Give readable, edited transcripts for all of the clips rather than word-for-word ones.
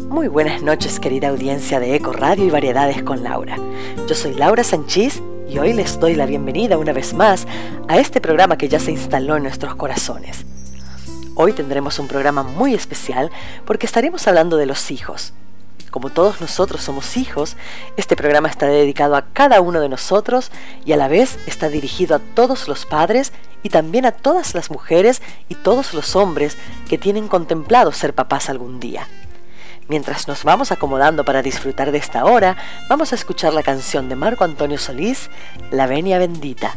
Muy buenas noches, querida audiencia de Eco Radio y Variedades con Laura. Yo soy Laura Sanchís y hoy les doy la bienvenida una vez más a este programa que ya se instaló en nuestros corazones. Hoy tendremos un programa muy especial porque estaremos hablando de los hijos. Como todos nosotros somos hijos, este programa está dedicado a cada uno de nosotros y a la vez está dirigido a todos los padres y también a todas las mujeres y todos los hombres que tienen contemplado ser papás algún día. Mientras nos vamos acomodando para disfrutar de esta hora, vamos a escuchar la canción de Marco Antonio Solís, La Venia Bendita.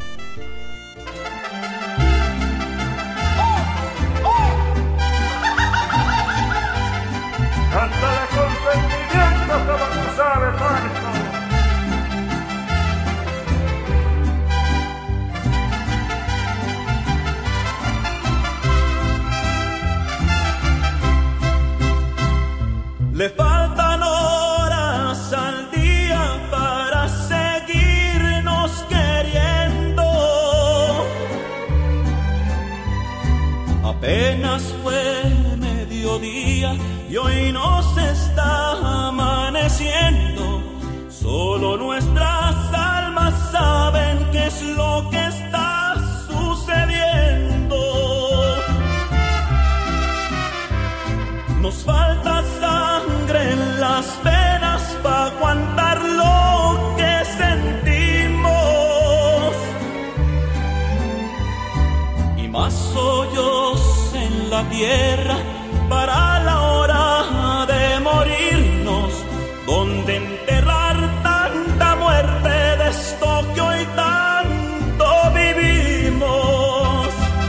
Cántale con sentimiento como tú sabes, Marco. Le faltan horas al día para seguirnos queriendo. Apenas fue mediodía y hoy nos está amaneciendo. Solo nuestras almas saben qué es lo que está sucediendo. Nos falta sangre en las venas para aguantar lo que sentimos y más hoyos en la tierra para la hora de morirnos, donde enterrar tanta muerte de esto que hoy tanto vivimos.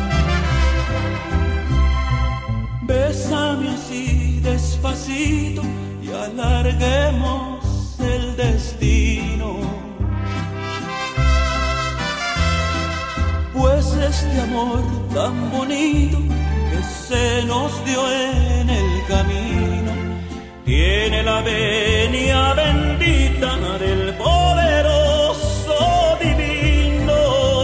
Bésame así despacito y alarguemos el destino, pues este amor tan bonito que se nos dio en el camino tiene la venia bendita del poderoso divino.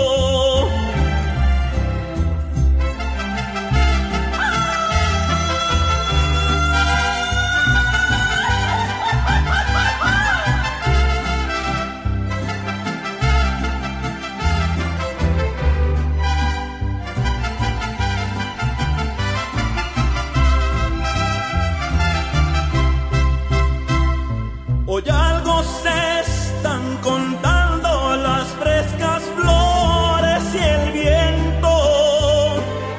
Hoy algo se están contando las frescas flores y el viento.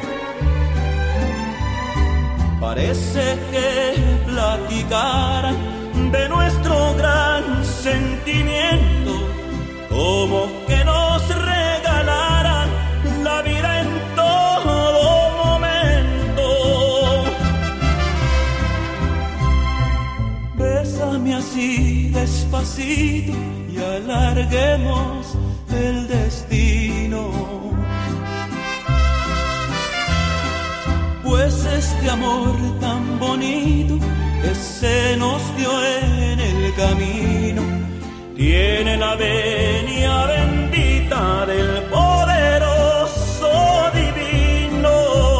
Parece que platicaran de nuestro gran sentimiento, como que nos regalaran la vida en todo momento. Bésame así despacito y alarguemos el destino, pues este amor tan bonito que se nos dio en el camino tiene la venia bendita del poderoso divino.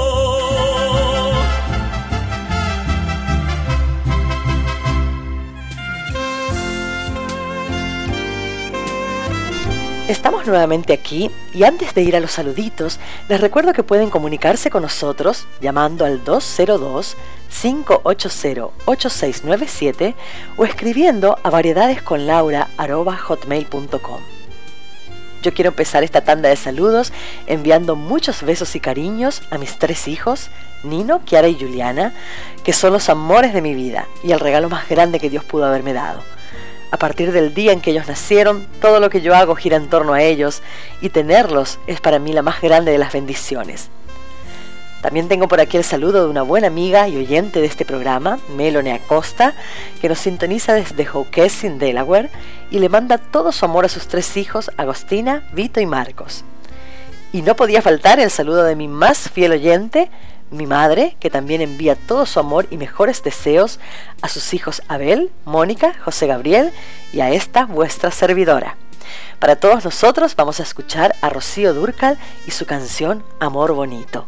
Estamos nuevamente aquí y antes de ir a los saluditos, les recuerdo que pueden comunicarse con nosotros llamando al 202-580-8697 o escribiendo a variedadesconlaura@hotmail.com. Yo quiero empezar esta tanda de saludos enviando muchos besos y cariños a mis 3 hijos, Nino, Kiara y Juliana, que son los amores de mi vida y el regalo más grande que Dios pudo haberme dado. A partir del día en que ellos nacieron, todo lo que yo hago gira en torno a ellos y tenerlos es para mí la más grande de las bendiciones. También tengo por aquí el saludo de una buena amiga y oyente de este programa, Melanie Acosta, que nos sintoniza desde Hawkesbury, Delaware, y le manda todo su amor a sus 3 hijos, Agostina, Vito y Marcos. Y no podía faltar el saludo de mi más fiel oyente, mi madre, que también envía todo su amor y mejores deseos a sus hijos Abel, Mónica, José Gabriel y a esta vuestra servidora. Para todos nosotros vamos a escuchar a Rocío Dúrcal y su canción Amor Bonito.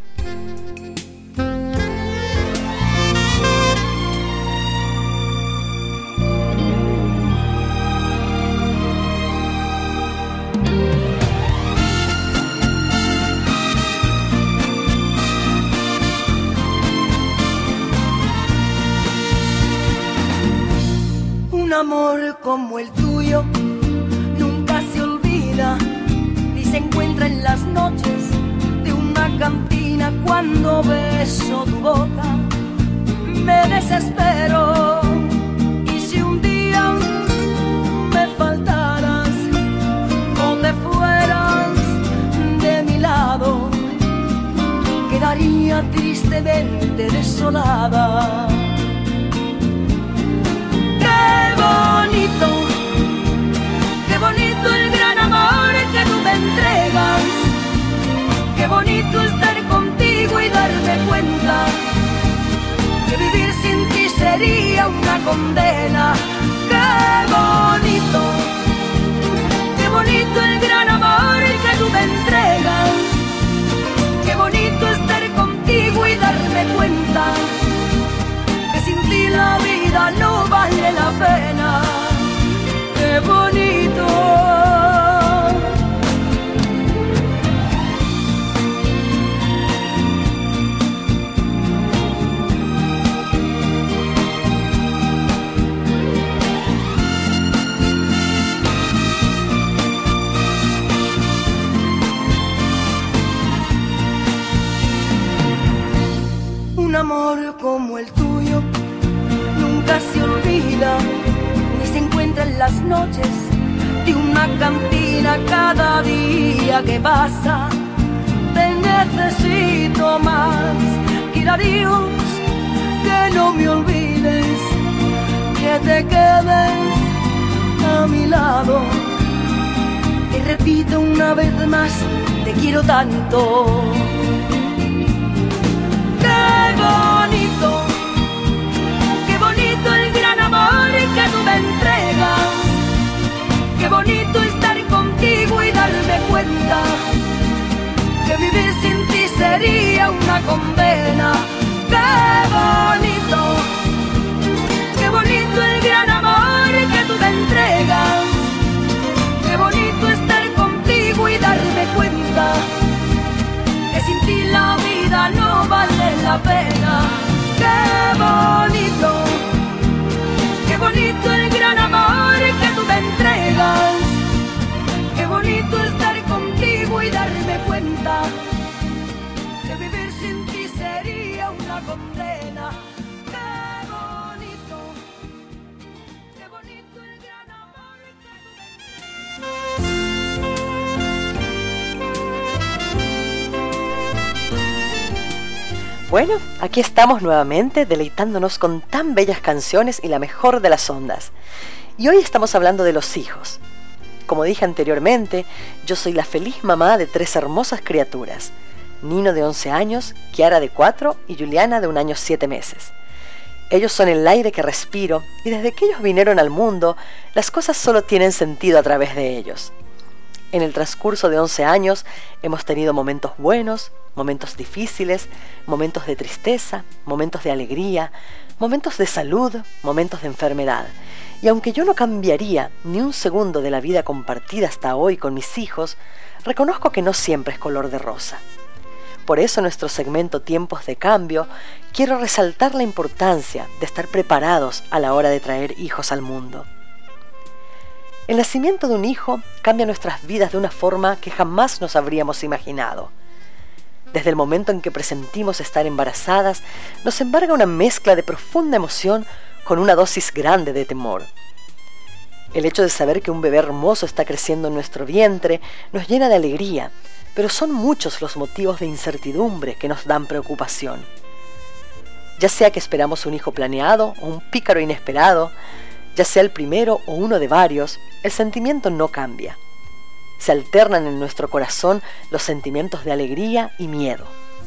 amor como el tuyo nunca se olvida, ni se encuentra en las noches de una cantina. Cuando beso tu boca me desespero, y si un día me faltaras o te fueras de mi lado, quedaría tristemente desolada. Qué bonito el gran amor que tú me entregas. Qué bonito estar contigo y darme cuenta que vivir sin ti sería una condena. Qué bonito el gran amor que tú me entregas. Qué bonito estar contigo y darme cuenta que sin ti la vida no vale la pena. ¡Qué bonito! Un amor como el tuyo nunca se olvida, ni se encuentra en las noches de una cantina. Cada día que pasa te necesito más. Quiera Dios que no me olvides, que te quedes a mi lado. Y repito una vez más, te quiero tanto. Qué bonito el gran amor que tú me entregas. Qué bonito estar contigo y darme cuenta que vivir sin ti sería una condena. Qué bonito el gran amor que tú me entregas. Qué bonito estar contigo y darme cuenta que sin ti la vida no vale la pena. Qué bonito el gran amor que tú me entregas. Qué bonito estar contigo y darme cuenta que vivir sin ti sería una condena. Qué bonito el gran amor que tú me... Bueno, aquí estamos nuevamente deleitándonos con tan bellas canciones y la mejor de las ondas. Y hoy estamos hablando de los hijos. Como dije anteriormente, yo soy la feliz mamá de 3 hermosas criaturas. Nino de 11 años, Kiara de 4 y Juliana de 1 año 7 meses. Ellos son el aire que respiro y desde que ellos vinieron al mundo, las cosas solo tienen sentido a través de ellos. En el transcurso de 11 años hemos tenido momentos buenos, momentos difíciles, momentos de tristeza, momentos de alegría, momentos de salud, momentos de enfermedad. Y aunque yo no cambiaría ni un segundo de la vida compartida hasta hoy con mis hijos, reconozco que no siempre es color de rosa. Por eso en nuestro segmento Tiempos de Cambio quiero resaltar la importancia de estar preparados a la hora de traer hijos al mundo. El nacimiento de un hijo cambia nuestras vidas de una forma que jamás nos habríamos imaginado. Desde el momento en que presentimos estar embarazadas, nos embarga una mezcla de profunda emoción con una dosis grande de temor. El hecho de saber que un bebé hermoso está creciendo en nuestro vientre nos llena de alegría, pero son muchos los motivos de incertidumbre que nos dan preocupación. Ya sea que esperamos un hijo planeado o un pícaro inesperado, ya sea el primero o uno de varios, el sentimiento no cambia. Se alternan en nuestro corazón los sentimientos de alegría y miedo.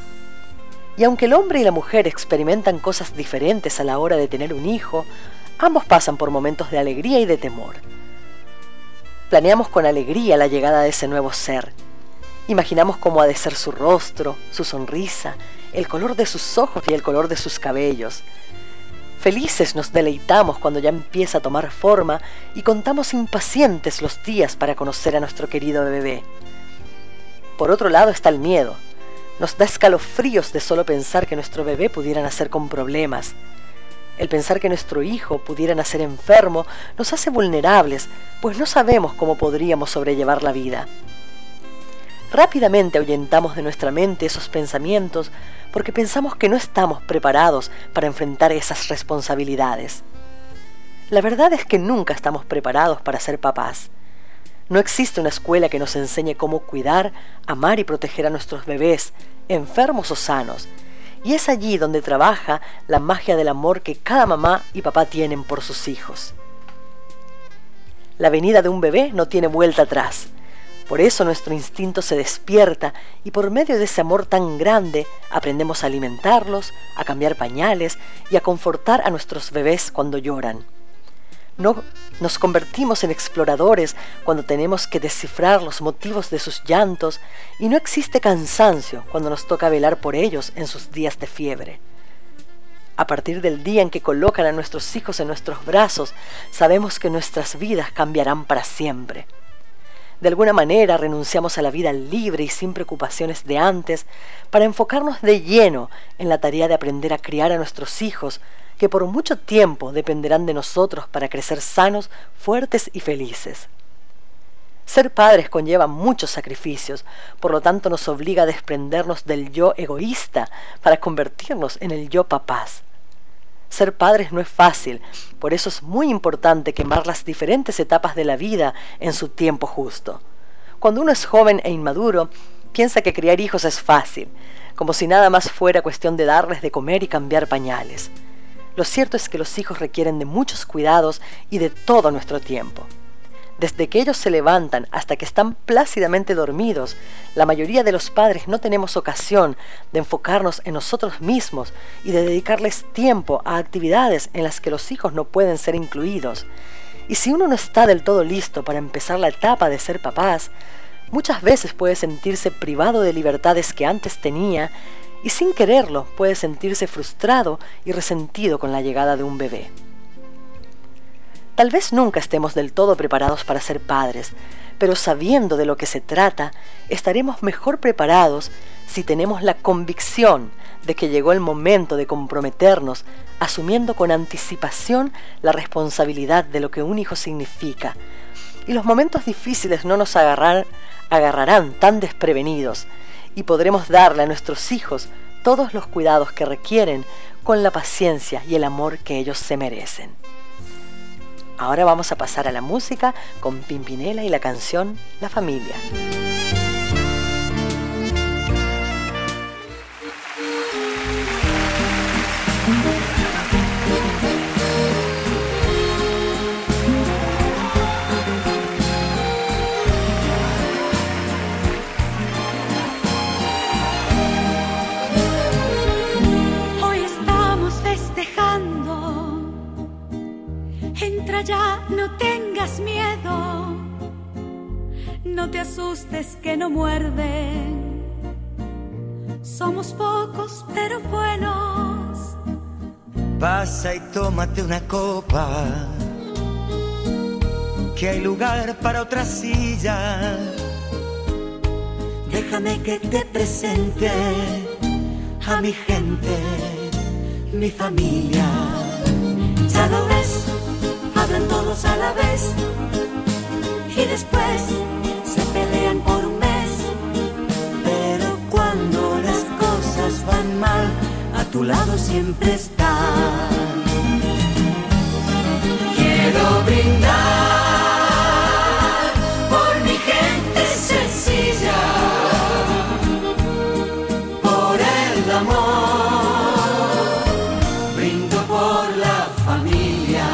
Y aunque el hombre y la mujer experimentan cosas diferentes a la hora de tener un hijo, ambos pasan por momentos de alegría y de temor. Planeamos con alegría la llegada de ese nuevo ser. Imaginamos cómo ha de ser su rostro, su sonrisa, el color de sus ojos y el color de sus cabellos. Felices nos deleitamos cuando ya empieza a tomar forma y contamos impacientes los días para conocer a nuestro querido bebé. Por otro lado está el miedo. Nos da escalofríos de solo pensar que nuestro bebé pudiera nacer con problemas. El pensar que nuestro hijo pudiera nacer enfermo nos hace vulnerables, pues no sabemos cómo podríamos sobrellevar la vida. Rápidamente ahuyentamos de nuestra mente esos pensamientos porque pensamos que no estamos preparados para enfrentar esas responsabilidades. La verdad es que nunca estamos preparados para ser papás. No existe una escuela que nos enseñe cómo cuidar, amar y proteger a nuestros bebés, enfermos o sanos. Y es allí donde trabaja la magia del amor que cada mamá y papá tienen por sus hijos. La venida de un bebé no tiene vuelta atrás. Por eso nuestro instinto se despierta y por medio de ese amor tan grande aprendemos a alimentarlos, a cambiar pañales y a confortar a nuestros bebés cuando lloran. Nos convertimos en exploradores cuando tenemos que descifrar los motivos de sus llantos y no existe cansancio cuando nos toca velar por ellos en sus días de fiebre. A partir del día en que colocan a nuestros hijos en nuestros brazos, sabemos que nuestras vidas cambiarán para siempre. De alguna manera renunciamos a la vida libre y sin preocupaciones de antes para enfocarnos de lleno en la tarea de aprender a criar a nuestros hijos que por mucho tiempo dependerán de nosotros para crecer sanos, fuertes y felices. Ser padres conlleva muchos sacrificios, por lo tanto nos obliga a desprendernos del yo egoísta para convertirnos en el yo papás. Ser padres no es fácil, por eso es muy importante quemar las diferentes etapas de la vida en su tiempo justo. Cuando uno es joven e inmaduro, piensa que criar hijos es fácil, como si nada más fuera cuestión de darles de comer y cambiar pañales. Lo cierto es que los hijos requieren de muchos cuidados y de todo nuestro tiempo. Desde que ellos se levantan hasta que están plácidamente dormidos, la mayoría de los padres no tenemos ocasión de enfocarnos en nosotros mismos y de dedicarles tiempo a actividades en las que los hijos no pueden ser incluidos. Y si uno no está del todo listo para empezar la etapa de ser papás, muchas veces puede sentirse privado de libertades que antes tenía y sin quererlo puede sentirse frustrado y resentido con la llegada de un bebé. Tal vez nunca estemos del todo preparados para ser padres, pero sabiendo de lo que se trata, estaremos mejor preparados si tenemos la convicción de que llegó el momento de comprometernos, asumiendo con anticipación la responsabilidad de lo que un hijo significa. Y los momentos difíciles no nos agarrarán tan desprevenidos, y podremos darle a nuestros hijos todos los cuidados que requieren con la paciencia y el amor que ellos se merecen. Ahora vamos a pasar a la música con Pimpinela y la canción La Familia. Entra ya, no tengas miedo, no te asustes que no muerden. Somos pocos pero buenos. Pasa y tómate una copa, que hay lugar para otra silla. Déjame que te presente a mi gente, mi familia. Ya lo ves, hablan todos a la vez y después se pelean por un mes. Pero cuando las cosas van mal, a tu lado siempre están. Quiero brindar por mi gente sencilla, por el amor, brindo por la familia.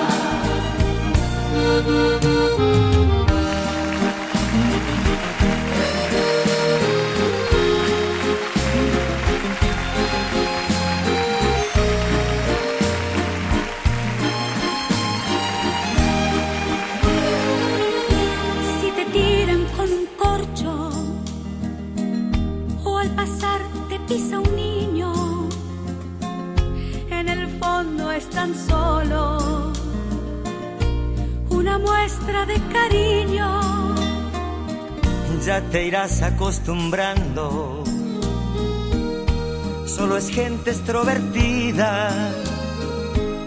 Si te tiran con un corcho o al pasar te pisa un niño, en el fondo están solos, una muestra de cariño. Ya te irás acostumbrando, solo es gente extrovertida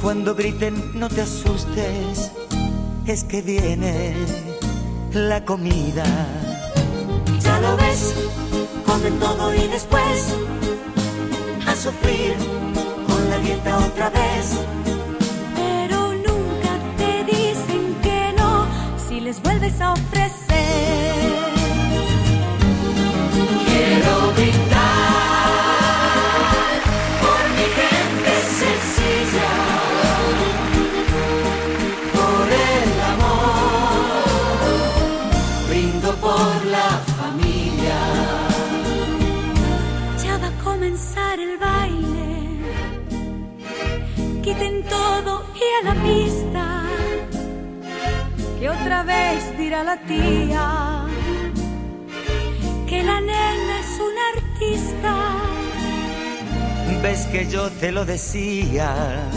Cuando griten no te asustes, es que viene la comida. Ya lo ves, comen todo y después a sufrir con la dieta otra vez. Pero nunca te dicen que no si les vuelves a ofrecer. Quiero brindar por mi gente sencilla, por el amor, brindo por la familia. Ya va a comenzar el baile, quiten todo y a la pista, que otra vez dirá la tía que la nena es una artista. Ves que yo te lo decía,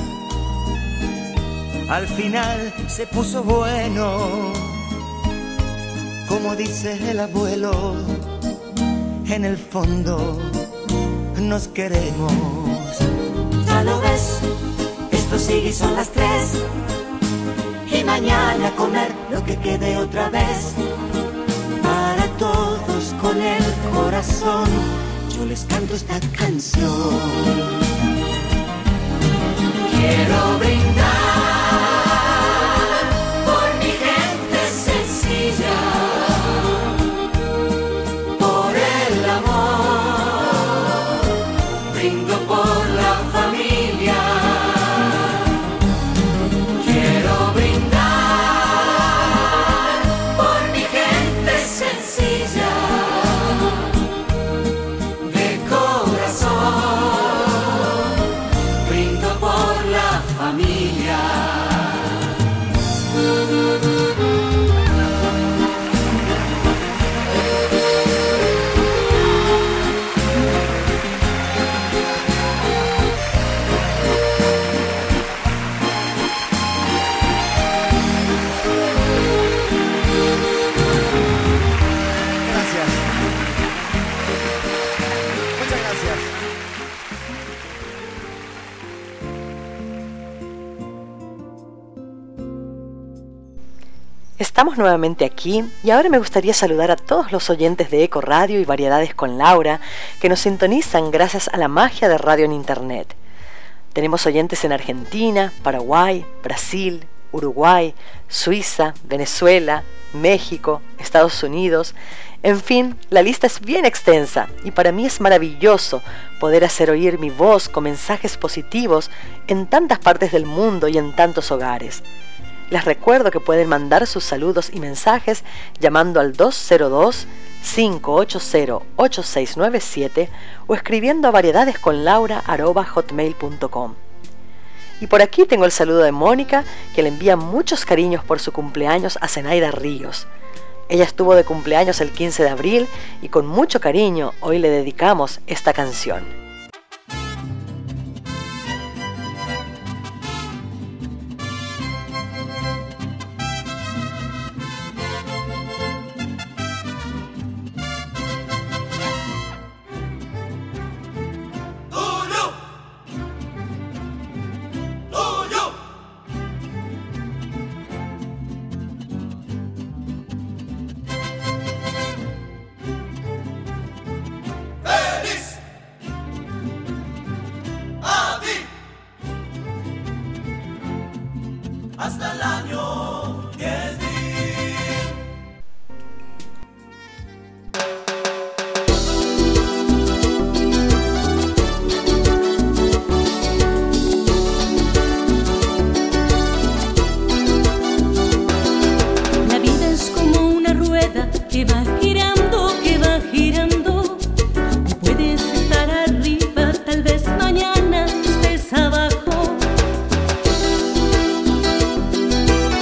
al final se puso bueno, como dice el abuelo, en el fondo nos queremos. Ya lo ves, esto sigue y son las 3, y mañana a comer lo que quede otra vez. Para todos con el corazón, yo les canto esta canción. Quiero brindar por mi gente sencilla, por el amor, brindo por la familia. Quiero brindar por mi gente sencilla, de corazón, brindo por la familia. Gracias. Muchas gracias. Estamos nuevamente aquí y ahora me gustaría saludar a todos los oyentes de Eco Radio y Variedades con Laura que nos sintonizan gracias a la magia de radio en internet. Tenemos oyentes en Argentina, Paraguay, Brasil, Uruguay, Suiza, Venezuela, México, Estados Unidos. En fin, la lista es bien extensa y para mí es maravilloso poder hacer oír mi voz con mensajes positivos en tantas partes del mundo y en tantos hogares. Les recuerdo que pueden mandar sus saludos y mensajes llamando al 202-580-8697 o escribiendo a variedadesconlaura@hotmail.com. Y por aquí tengo el saludo de Mónica, que le envía muchos cariños por su cumpleaños a Zenaida Ríos. Ella estuvo de cumpleaños el 15 de abril y con mucho cariño hoy le dedicamos esta canción. Hasta el año 10.000. La vida es como una rueda que va girando, que va girando. Tú puedes estar arriba, tal vez mañana estés abajo.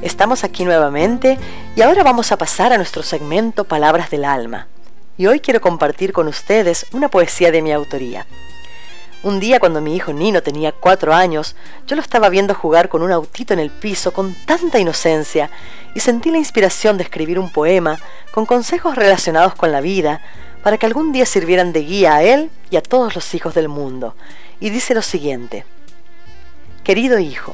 Estamos aquí nuevamente y ahora vamos a pasar a nuestro segmento Palabras del Alma. Y hoy quiero compartir con ustedes una poesía de mi autoría. Un día cuando mi hijo Nino tenía 4 años, yo lo estaba viendo jugar con un autito en el piso con tanta inocencia y sentí la inspiración de escribir un poema con consejos relacionados con la vida para que algún día sirvieran de guía a él y a todos los hijos del mundo. Y dice lo siguiente: Querido hijo,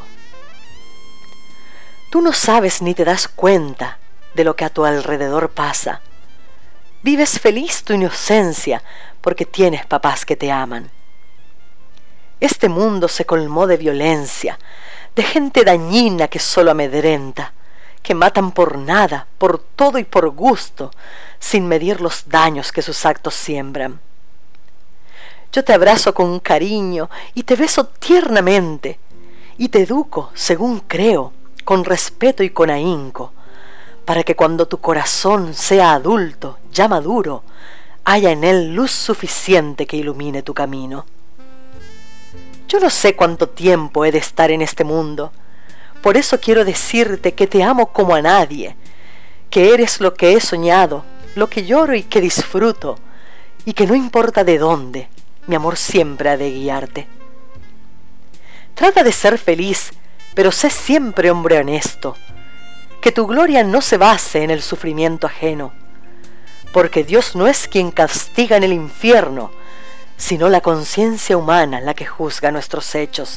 tú no sabes ni te das cuenta de lo que a tu alrededor pasa. Vives feliz tu inocencia porque tienes papás que te aman. Este mundo se colmó de violencia, de gente dañina que solo amedrenta, que matan por nada, por todo y por gusto, sin medir los daños que sus actos siembran. Yo te abrazo con cariño y te beso tiernamente, y te educo, según creo, con respeto y con ahínco, para que cuando tu corazón sea adulto, ya maduro, haya en él luz suficiente que ilumine tu camino. Yo no sé cuánto tiempo he de estar en este mundo, por eso quiero decirte que te amo como a nadie, que eres lo que he soñado, lo que lloro y que disfruto, y que no importa de dónde, mi amor siempre ha de guiarte. Trata de ser feliz, pero sé siempre hombre honesto, que tu gloria no se base en el sufrimiento ajeno, porque Dios no es quien castiga en el infierno, sino la conciencia humana la que juzga nuestros hechos.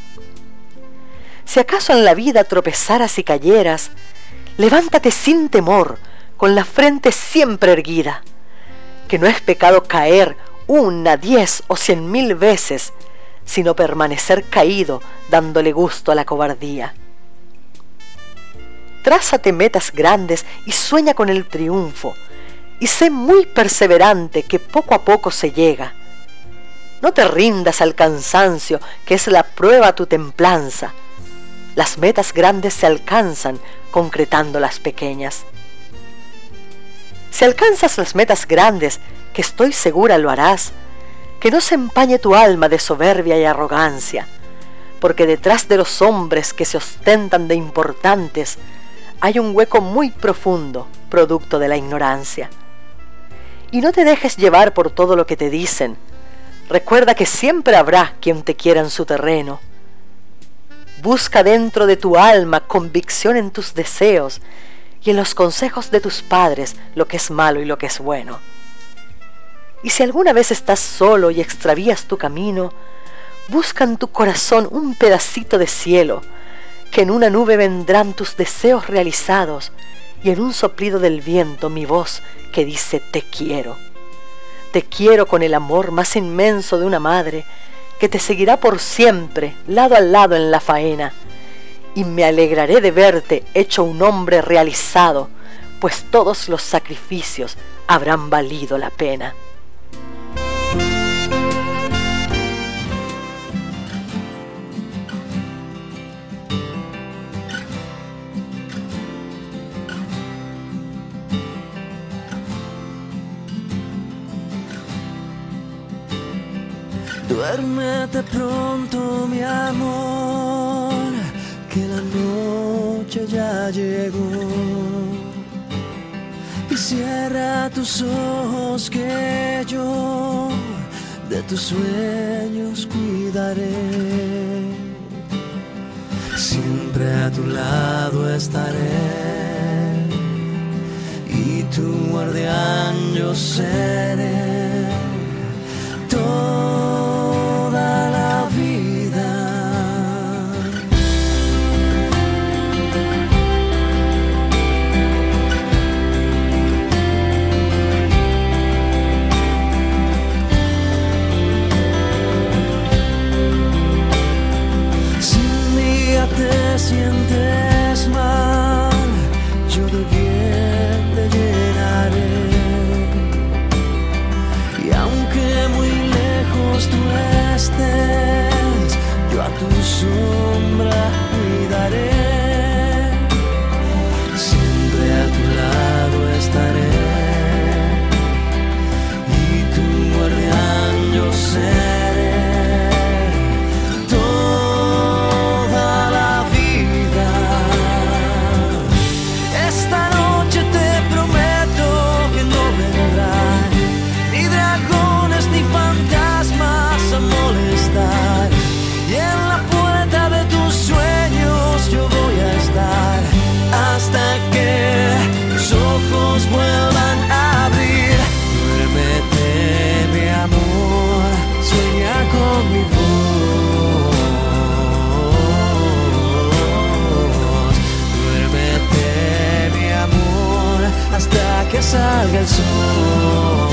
Si acaso en la vida tropezaras y cayeras, levántate sin temor, con la frente siempre erguida, que no es pecado caer 1, 10 o 100,000 veces, sino permanecer caído dándole gusto a la cobardía. Trázate metas grandes y sueña con el triunfo, y sé muy perseverante que poco a poco se llega. No te rindas al cansancio, que es la prueba a tu templanza. Las metas grandes se alcanzan concretando las pequeñas. Si alcanzas las metas grandes, que estoy segura lo harás, que no se empañe tu alma de soberbia y arrogancia, porque detrás de los hombres que se ostentan de importantes hay un hueco muy profundo, producto de la ignorancia. Y no te dejes llevar por todo lo que te dicen. Recuerda que siempre habrá quien te quiera en su terreno. Busca dentro de tu alma convicción en tus deseos y en los consejos de tus padres lo que es malo y lo que es bueno. Y si alguna vez estás solo y extravías tu camino, busca en tu corazón un pedacito de cielo, que en una nube vendrán tus deseos realizados y en un soplido del viento mi voz que dice te quiero. Te quiero con el amor más inmenso de una madre que te seguirá por siempre, lado a lado en la faena, y me alegraré de verte hecho un hombre realizado, pues todos los sacrificios habrán valido la pena. Duérmete pronto, mi amor, que la noche ya llegó. Y cierra tus ojos que yo de tus sueños cuidaré. Siempre a tu lado estaré y tu guardián yo seré. Toda la vida. Si un día te sientes mal, yo de bien te llenaré. Y aunque muy lejos tú estés, yo a tu sombra cuidaré. Siempre a tu lado estaré y tu guardián yo seré. Toda la vida. salga el sol.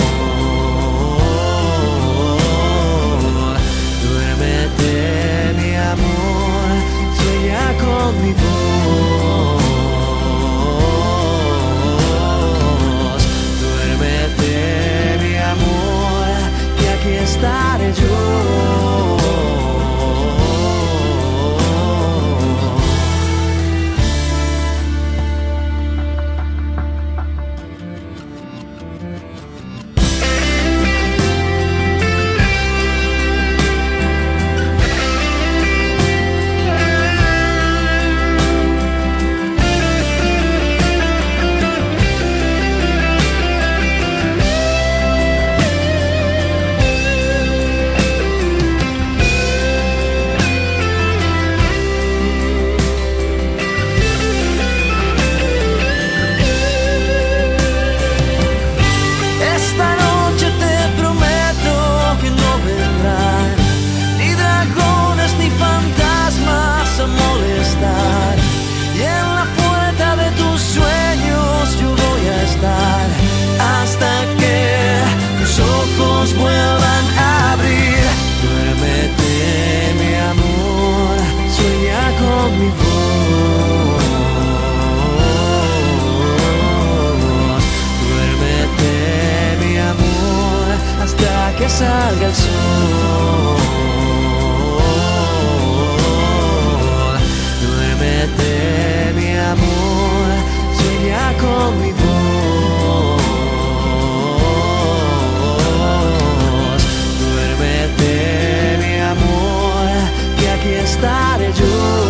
Duérmete, mi amor, sueña con mi voz. Duérmete, mi amor, que aquí estaré yo. Vuelvan a abrir. Duérmete, mi amor, sueña con mi voz. Duérmete, mi amor, hasta que salga el sol. Duérmete, mi amor, sueña con mi voz. Mi amor, que aquí estaré yo.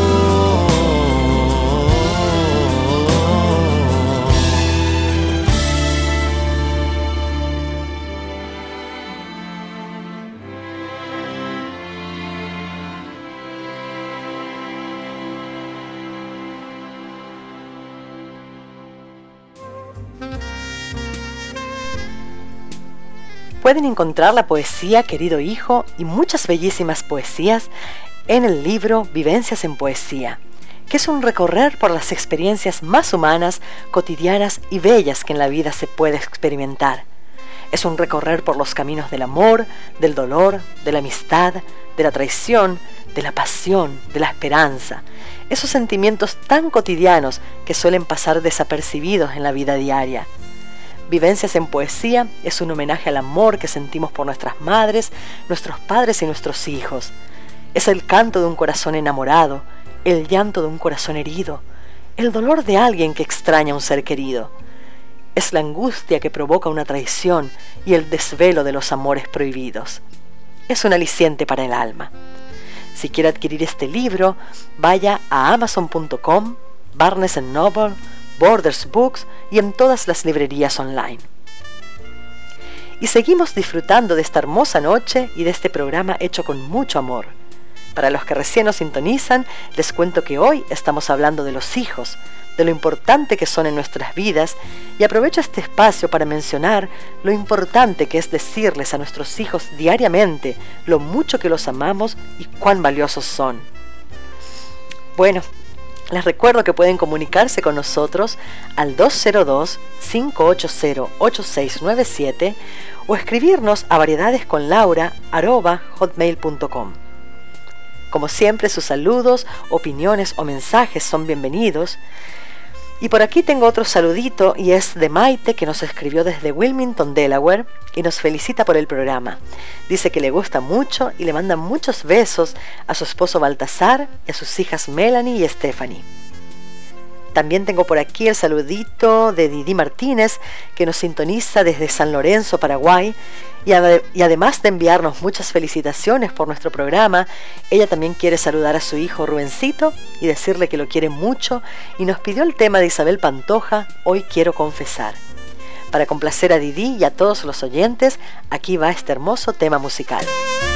Pueden encontrar la poesía Querido Hijo y muchas bellísimas poesías en el libro Vivencias en Poesía, que es un recorrer por las experiencias más humanas, cotidianas y bellas que en la vida se puede experimentar. Es un recorrer por los caminos del amor, del dolor, de la amistad, de la traición, de la pasión, de la esperanza, esos sentimientos tan cotidianos que suelen pasar desapercibidos en la vida diaria. Vivencias en Poesía es un homenaje al amor que sentimos por nuestras madres, nuestros padres y nuestros hijos. Es el canto de un corazón enamorado, el llanto de un corazón herido, el dolor de alguien que extraña a un ser querido. Es la angustia que provoca una traición y el desvelo de los amores prohibidos. Es un aliciente para el alma. Si quiere adquirir este libro, vaya a amazon.com, Barnes & Noble, Borders Books y en todas las librerías online. Y seguimos disfrutando de esta hermosa noche y de este programa hecho con mucho amor. Para los que recién nos sintonizan, les cuento que hoy estamos hablando de los hijos, de lo importante que son en nuestras vidas, y aprovecho este espacio para mencionar lo importante que es decirles a nuestros hijos diariamente lo mucho que los amamos y cuán valiosos son. Bueno, les recuerdo que pueden comunicarse con nosotros al 202-580-8697 o escribirnos a variedadesconlaura@hotmail.com. Como siempre, sus saludos, opiniones o mensajes son bienvenidos. Y por aquí tengo otro saludito y es de Maite, que nos escribió desde Wilmington, Delaware, y nos felicita por el programa. Dice que le gusta mucho y le manda muchos besos a su esposo Baltasar y a sus hijas Melanie y Stephanie. También tengo por aquí el saludito de Didi Martínez, que nos sintoniza desde San Lorenzo, Paraguay, y además de enviarnos muchas felicitaciones por nuestro programa, ella también quiere saludar a su hijo Rubencito y decirle que lo quiere mucho, y nos pidió el tema de Isabel Pantoja, Hoy Quiero Confesar. Para complacer a Didi y a todos los oyentes, aquí va este hermoso tema musical.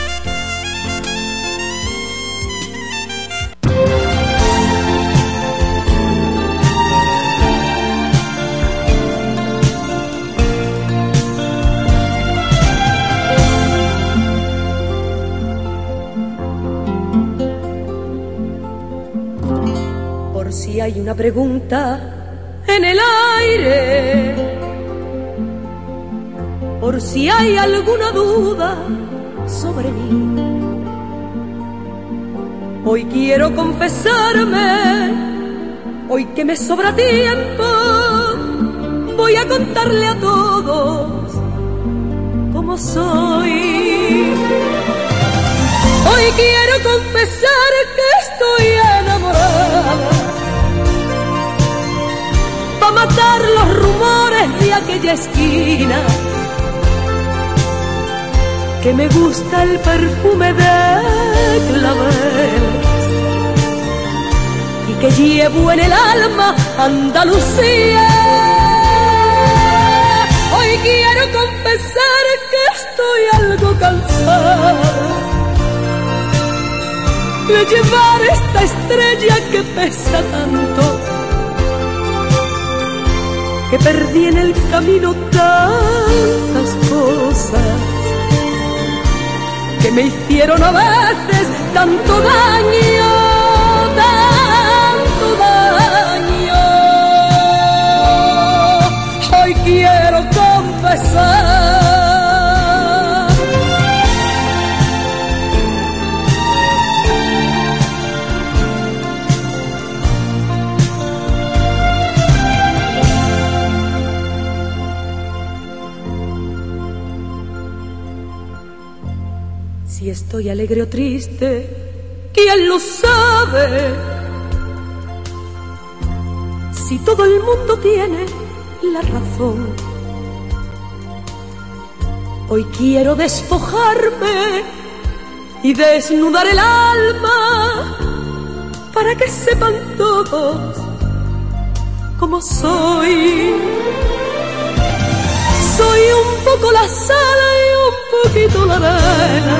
Por si hay una pregunta en el aire, por si hay alguna duda sobre mí. Hoy quiero confesarme, hoy que me sobra tiempo, voy a contarle a todos cómo soy. Hoy quiero confesar que estoy enamorada, pa' matar los rumores de aquella esquina, que me gusta el perfume de claveles y que llevo en el alma Andalucía. Hoy quiero confesar que estoy algo cansada de llevar esta estrella que pesa tanto, que perdí en el camino tantas cosas que me hicieron a veces tanto daño, tanto daño. Hoy quiero confesar si estoy alegre o triste, ¿quién lo sabe? Si todo el mundo tiene la razón. Hoy quiero despojarme y desnudar el alma para que sepan todos cómo soy. Soy un poco la sal y un poquito la arena,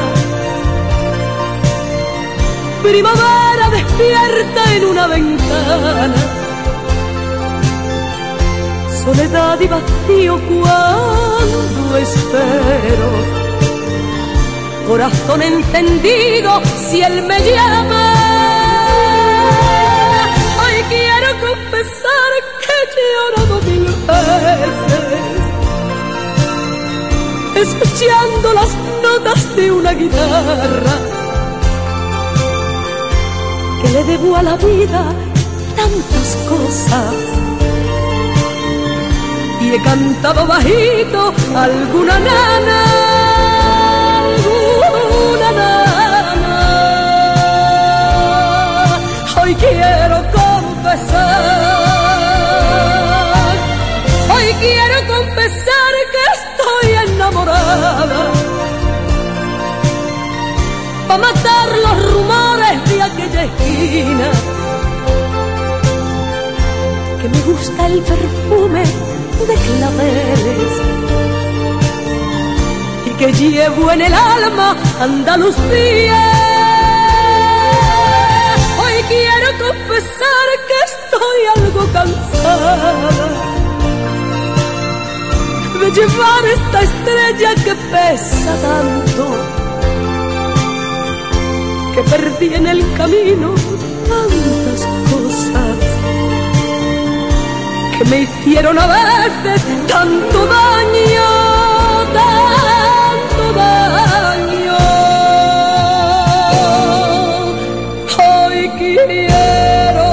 primavera despierta en una ventana, soledad y vacío cuando espero, corazón encendido si él me llama. Hoy quiero confesar que he llorado 1000 veces, escuchando las notas de una guitarra, que le debo a la vida tantas cosas, y he cantado bajito alguna nana, alguna nana. Hoy quiero confesar, hoy quiero confesar que estoy enamorada, pa' matar los rumores de aquella esquina, que me gusta el perfume de claveles y que llevo en el alma Andalucía. Hoy quiero confesar que estoy algo cansada de llevar esta estrella que pesa tanto, que perdí en el camino tantas cosas que me hicieron a veces tanto daño, tanto daño. Hoy quiero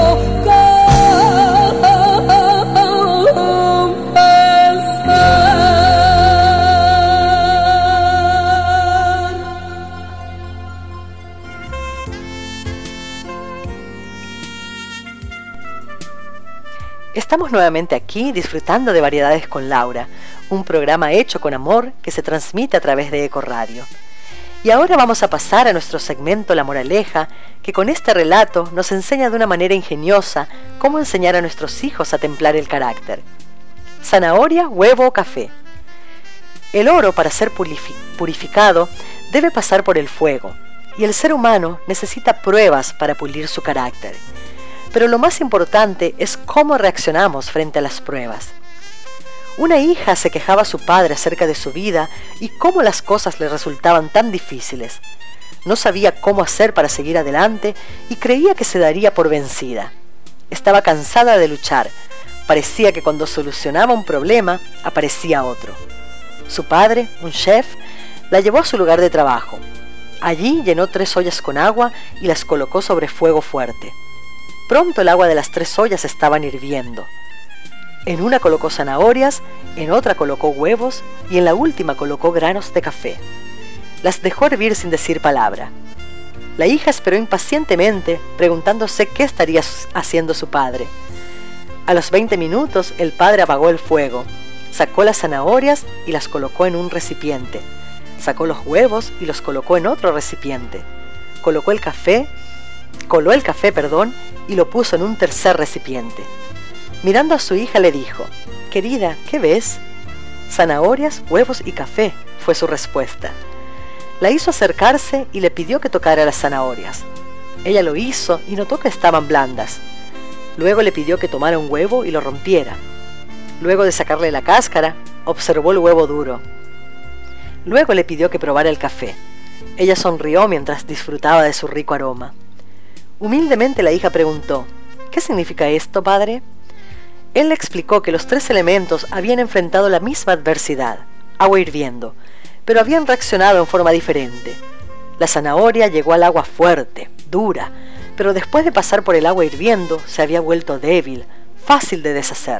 Estamos nuevamente aquí disfrutando de Variedades con Laura, un programa hecho con amor que se transmite a través de Eco Radio. Y ahora vamos a pasar a nuestro segmento La Moraleja, que con este relato nos enseña de una manera ingeniosa cómo enseñar a nuestros hijos a templar el carácter. Zanahoria, huevo o café. El oro, para ser purificado, debe pasar por el fuego, y el ser humano necesita pruebas para pulir su carácter. Pero lo más importante es cómo reaccionamos frente a las pruebas. Una hija se quejaba a su padre acerca de su vida y cómo las cosas le resultaban tan difíciles. No sabía cómo hacer para seguir adelante y creía que se daría por vencida. Estaba cansada de luchar. Parecía que cuando solucionaba un problema, aparecía otro. Su padre, un chef, la llevó a su lugar de trabajo. Allí llenó 3 ollas con agua y las colocó sobre fuego fuerte. Pronto el agua de las 3 ollas estaban hirviendo. En una colocó zanahorias, en otra colocó huevos y en la última colocó granos de café. Las dejó hervir sin decir palabra. La hija esperó impacientemente, preguntándose qué estaría haciendo su padre. A los 20 minutos el padre apagó el fuego, sacó las zanahorias y las colocó en un recipiente, sacó los huevos y los colocó en otro recipiente, coló el café, y lo puso en un tercer recipiente. Mirando a su hija le dijo: «Querida, ¿qué ves?» «Zanahorias, huevos y café», fue su respuesta. La hizo acercarse y le pidió que tocara las zanahorias. Ella lo hizo y notó que estaban blandas. Luego le pidió que tomara un huevo y lo rompiera. Luego de sacarle la cáscara, observó el huevo duro. Luego le pidió que probara el café. Ella sonrió mientras disfrutaba de su rico aroma. Humildemente la hija preguntó: «¿Qué significa esto, padre?» Él le explicó que los 3 elementos habían enfrentado la misma adversidad, agua hirviendo, pero habían reaccionado en forma diferente. La zanahoria llegó al agua fuerte, dura, pero después de pasar por el agua hirviendo se había vuelto débil, fácil de deshacer.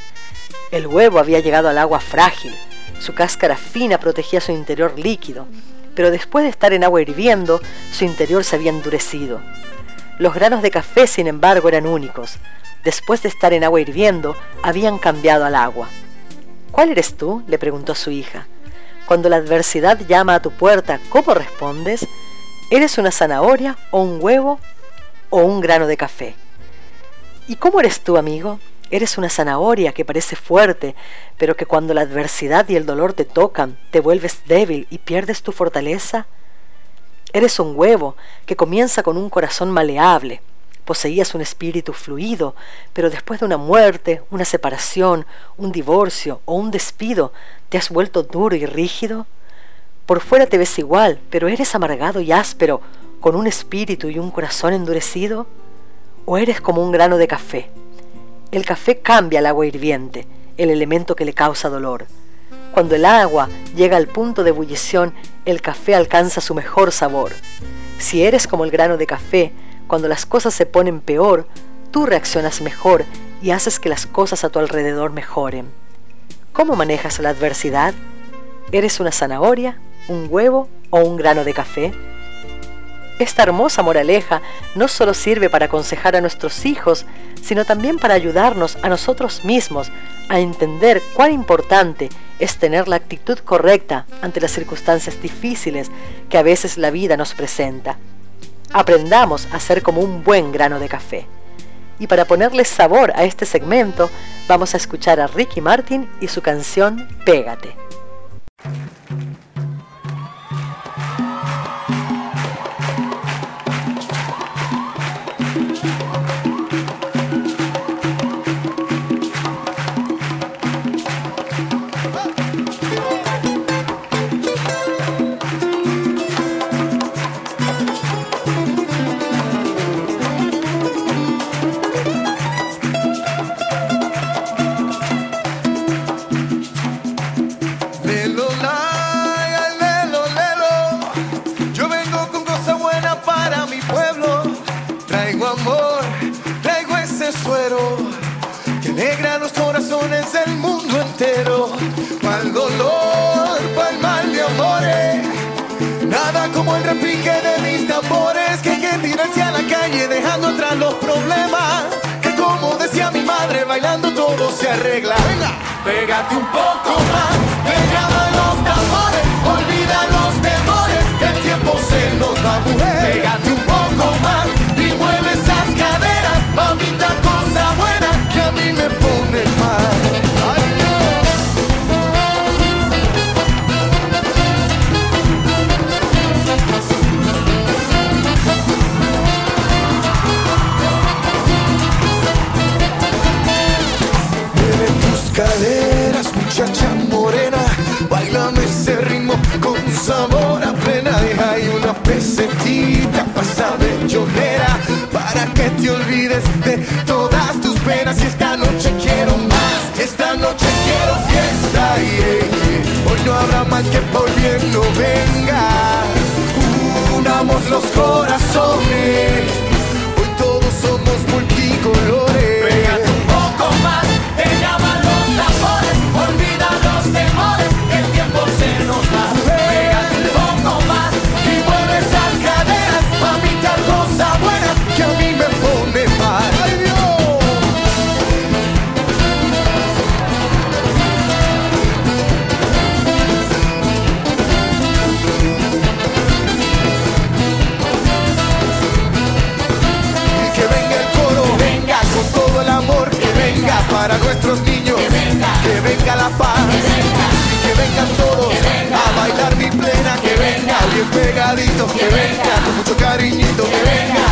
El huevo había llegado al agua frágil, su cáscara fina protegía su interior líquido, pero después de estar en agua hirviendo, su interior se había endurecido. Los granos de café, sin embargo, eran únicos. Después de estar en agua hirviendo, habían cambiado al agua. «¿Cuál eres tú?», le preguntó a su hija. «Cuando la adversidad llama a tu puerta, ¿cómo respondes? ¿Eres una zanahoria o un huevo o un grano de café?» «¿Y cómo eres tú, amigo? ¿Eres una zanahoria que parece fuerte, pero que cuando la adversidad y el dolor te tocan, te vuelves débil y pierdes tu fortaleza? ¿Eres un huevo que comienza con un corazón maleable? Poseías un espíritu fluido, pero después de una muerte, una separación, un divorcio o un despido, ¿te has vuelto duro y rígido? Por fuera te ves igual, pero eres amargado y áspero, con un espíritu y un corazón endurecido. ¿O eres como un grano de café? El café cambia al agua hirviente, el elemento que le causa dolor. Cuando el agua llega al punto de ebullición, el café alcanza su mejor sabor. Si eres como el grano de café, cuando las cosas se ponen peor, tú reaccionas mejor y haces que las cosas a tu alrededor mejoren. ¿Cómo manejas la adversidad? ¿Eres una zanahoria, un huevo o un grano de café? Esta hermosa moraleja no solo sirve para aconsejar a nuestros hijos, sino también para ayudarnos a nosotros mismos a entender cuán importante es tener la actitud correcta ante las circunstancias difíciles que a veces la vida nos presenta. Aprendamos a ser como un buen grano de café. Y para ponerle sabor a este segmento, vamos a escuchar a Ricky Martin y su canción Pégate. Como el repique de mis tambores que tirarse a la calle dejando atrás los problemas, que como decía mi madre, bailando todo se arregla. Venga, pégate un poco más, pegado a los tambores, olvida los temores, que el tiempo se nos va, mujer. Pégate un poco más y mueve esas caderas, mamita, cosa buena que a mí me pone mal. Caderas, muchacha morena, bailame ese ritmo con sabor a plena. Deja ahí una pesetita pasa de llorera para que te olvides de todas tus penas. Y esta noche quiero más, esta noche quiero fiesta, yeah. no habrá mal que por bien no venga. Unamos los corazones, hoy todos somos multicolores. Pégate un poco más, te llaman los tambores, olvida los temores, que el tiempo se nos va. Pégate un poco más Y mueve esas caderas, mamita, cosa buena que a mí me pone mal. ¡Ay, Dios! Y que venga el coro, venga con todo el amor, que venga para nuestros niños, que venga la paz, y que vengan todos a bailar mi plena, que venga bien pegadito, que venga con mucho cariñito, que venga.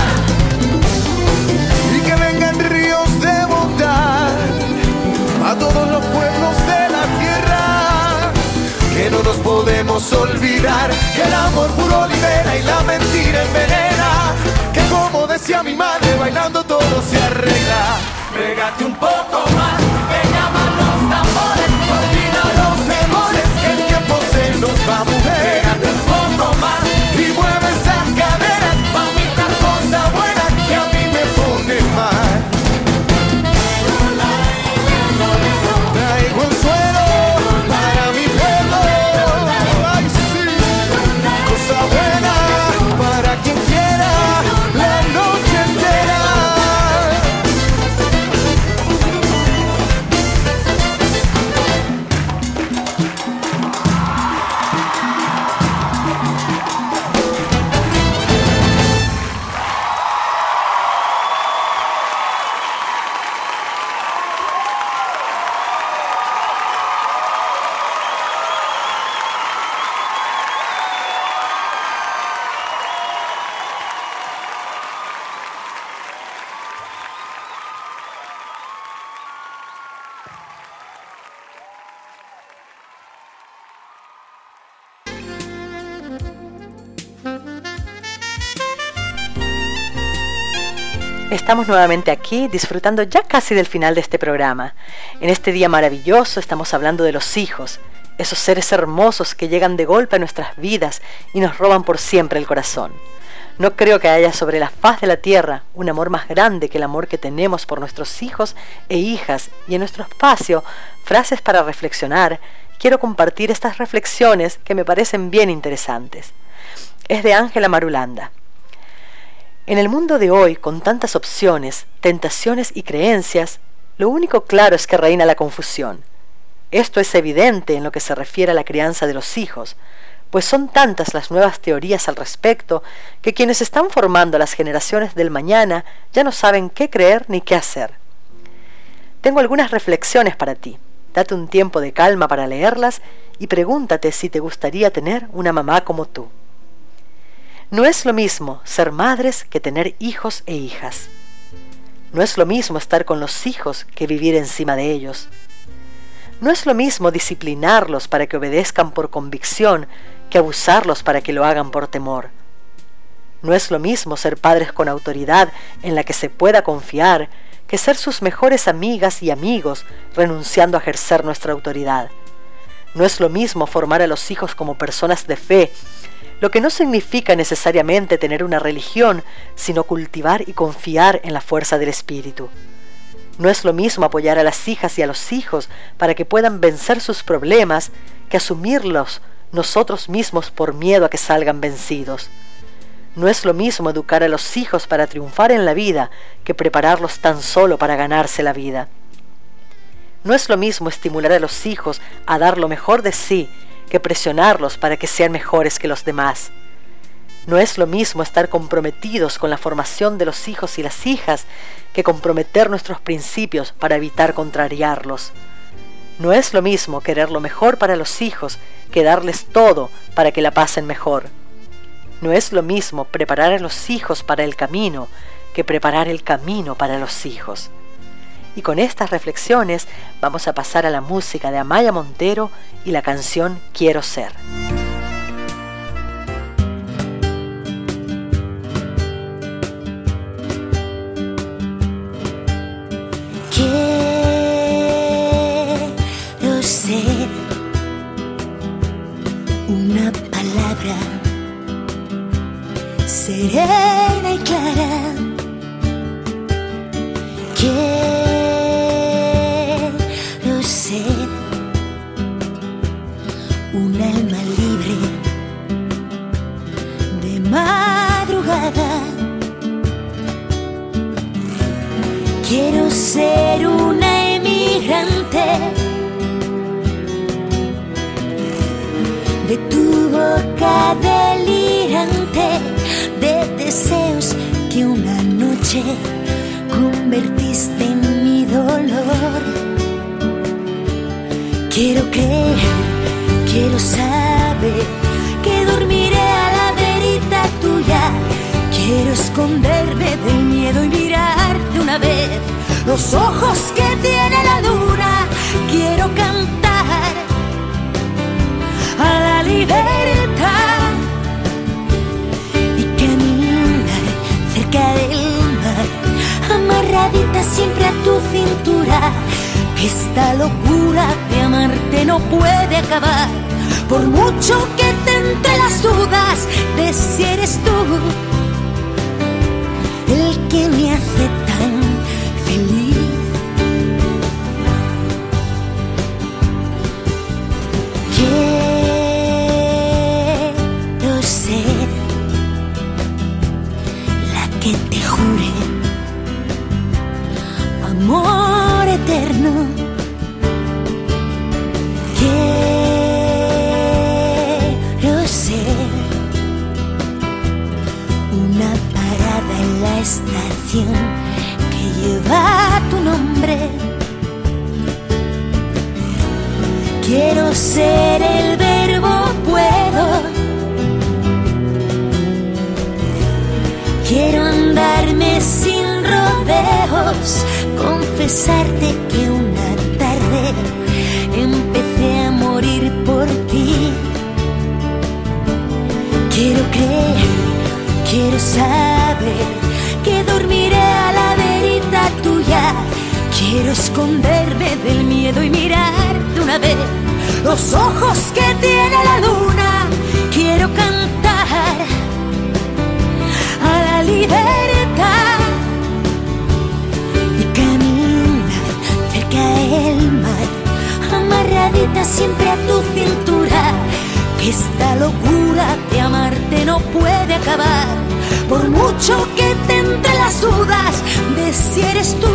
Y que vengan ríos de bondad a todos los pueblos de la tierra, que no nos podemos olvidar que el amor puro libera y la mentira envenena, que como decía mi madre, bailando todo se arregla. Pégate un poco más, te llaman los tambores, olvida los temores, Que el tiempo se nos va, mujer. pégate un poco más, Y mueve esas caderas, mamita, cosa buena, que a mí me pone mal. Traigo el suelo para mi pueblo. Ay, sí. Cosa buena para quien quiera la noche entera. Estamos nuevamente aquí disfrutando ya casi del final de este programa. En este día maravilloso estamos hablando de los hijos, esos seres hermosos que llegan de golpe a nuestras vidas y nos roban por siempre el corazón. No creo que haya sobre la faz de la tierra un amor más grande que el amor que tenemos por nuestros hijos e hijas, y en nuestro espacio, Frases para Reflexionar, quiero compartir estas reflexiones que me parecen bien interesantes. Es de Ángela Marulanda. En el mundo de hoy, con tantas opciones, tentaciones y creencias, lo único claro es que reina la confusión. Esto es evidente en lo que se refiere a la crianza de los hijos, pues son tantas las nuevas teorías al respecto que quienes están formando a las generaciones del mañana ya no saben qué creer ni qué hacer. Tengo algunas reflexiones para ti. Date un tiempo de calma para leerlas y pregúntate si te gustaría tener una mamá como tú. No es lo mismo ser madres que tener hijos e hijas. No es lo mismo estar con los hijos que vivir encima de ellos. No es lo mismo disciplinarlos para que obedezcan por convicción que abusarlos para que lo hagan por temor. No es lo mismo ser padres con autoridad en la que se pueda confiar que ser sus mejores amigas y amigos renunciando a ejercer nuestra autoridad. No es lo mismo formar a los hijos como personas de fe, lo que no significa necesariamente tener una religión, sino cultivar y confiar en la fuerza del espíritu. No es lo mismo apoyar a las hijas y a los hijos para que puedan vencer sus problemas que asumirlos nosotros mismos por miedo a que salgan vencidos. No es lo mismo educar a los hijos para triunfar en la vida que prepararlos tan solo para ganarse la vida. No es lo mismo estimular a los hijos a dar lo mejor de sí que presionarlos para que sean mejores que los demás. No es lo mismo estar comprometidos con la formación de los hijos y las hijas que comprometer nuestros principios para evitar contrariarlos. No es lo mismo querer lo mejor para los hijos que darles todo para que la pasen mejor. No es lo mismo preparar a los hijos para el camino que preparar el camino para los hijos. Y con estas reflexiones vamos a pasar a la música de Amaya Montero y la canción Quiero Ser. Quiero ser Quiero ser una emigrante de tu boca delirante, de deseos que una noche convertiste en mi dolor. Quiero creer, quiero saber que dormiré a la verita tuya. Quiero esconderme del miedo y mirar de una vez los ojos que tiene la luna. Quiero cantar a la libertad y caminar cerca del mar, amarradita siempre a tu cintura. Que esta locura de amarte no puede acabar, por mucho que te entre las dudas de si eres tú el que me hace tan feliz. Quiero ser la que te jure amor eterno. Quiero ser una parada en la estación que lleva tu nombre. Quiero ser el verbo puedo. Quiero andarme sin rodeos, confesarte que una tarde empecé a morir por ti. Quiero creer, quiero saber que dormiré a la verita tuya. Quiero esconderme del miedo y mirar de una vez los ojos que tiene la luna. Quiero cantar a la libertad y caminar cerca del mar, amarradita siempre a tu cintura. Que esta locura de amarte no puede acabar, por mucho que te entre las dudas de si eres tú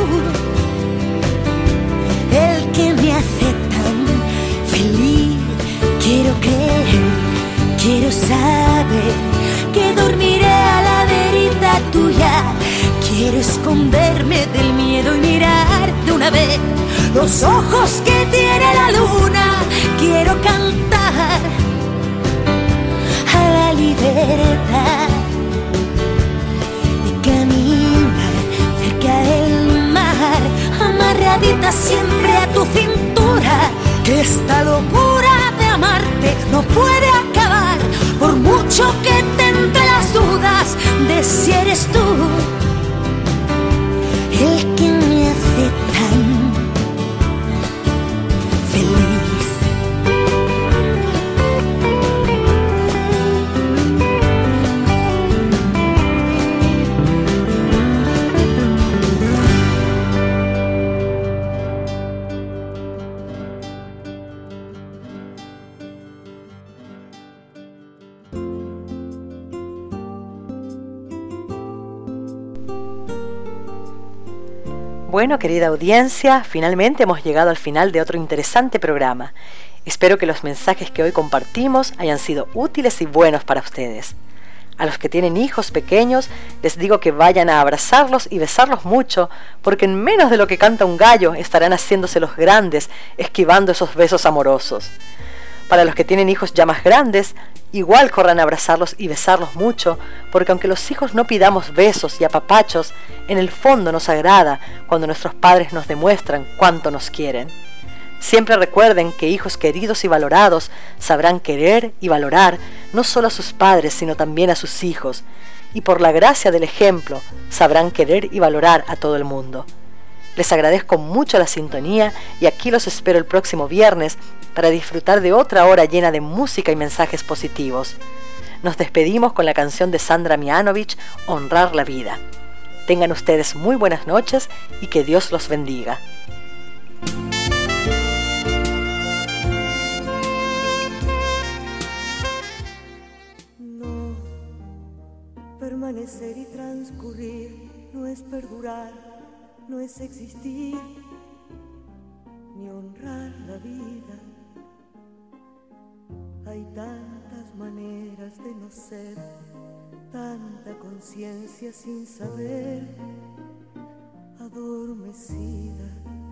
el que me hace tan feliz. Quiero creer, quiero saber que dormiré a la verita tuya. Quiero esconderme del miedo y mirar de una vez los ojos que tiene la luna. Quiero cantar a la libertad y caminar cerca del mar, amarradita siempre a tu cintura. Que esta locura de amarte no puede acabar, por mucho que te entre las dudas de si eres tú el que me hace tan feliz. Bueno, querida audiencia, finalmente hemos llegado al final de otro interesante programa. Espero que los mensajes que hoy compartimos hayan sido útiles y buenos para ustedes. A los que tienen hijos pequeños, les digo que vayan a abrazarlos y besarlos mucho, porque en menos de lo que canta un gallo estarán haciéndose los grandes, esquivando esos besos amorosos. Para los que tienen hijos ya más grandes, igual corran a abrazarlos y besarlos mucho, porque aunque los hijos no pidamos besos y apapachos, en el fondo nos agrada cuando nuestros padres nos demuestran cuánto nos quieren. Siempre recuerden que hijos queridos y valorados sabrán querer y valorar no solo a sus padres, sino también a sus hijos, y por la gracia del ejemplo sabrán querer y valorar a todo el mundo. Les agradezco mucho la sintonía y aquí los espero el próximo viernes para disfrutar de otra hora llena de música y mensajes positivos. Nos despedimos con la canción de Sandra Mianovich, Honrar la Vida. Tengan ustedes muy buenas noches y que Dios los bendiga. No, permanecer y transcurrir no es perdurar. no es existir ni honrar la vida. Hay tantas maneras de no ser, tanta conciencia sin saber, adormecida.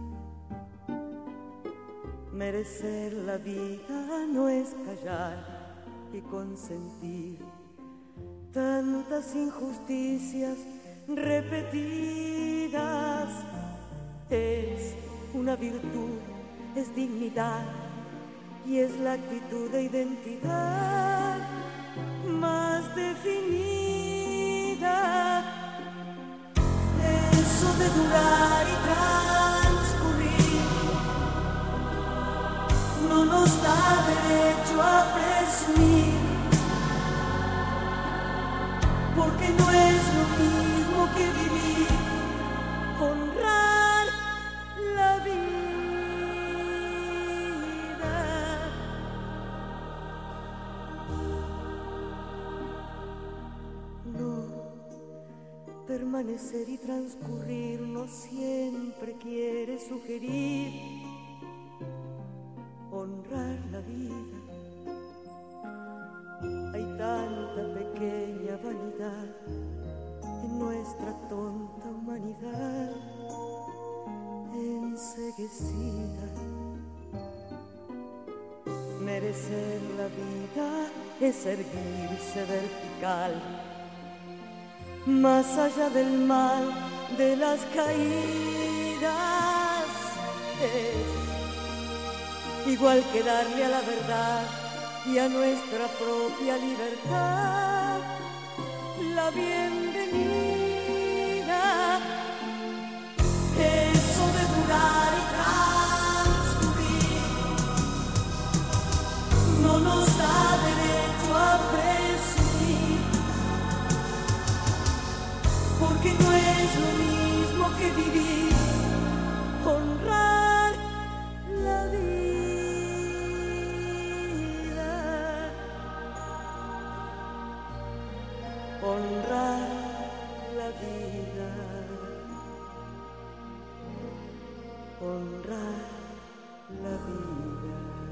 Merecer la vida no es callar y consentir tantas injusticias repetidas. Es una virtud, es dignidad y es la actitud de identidad más definida. Eso de durar y transcurrir no nos da derecho a presumir, porque no es lo mismo que vivir, honrar la vida. No, permanecer y transcurrir no siempre quiere sugerir honrar la vida. Hay tanta pequeña vanidad en nuestra tonta humanidad enceguecida. Merecer la vida es erguirse vertical, más allá del mal de las caídas. Es igual que darle a la verdad y a nuestra propia libertad la bienvenida. Eso de durar y transcurrir no nos da derecho a presumir, porque no es lo mismo que vivir, honrar la vida. Honrar la vida, honrar la vida.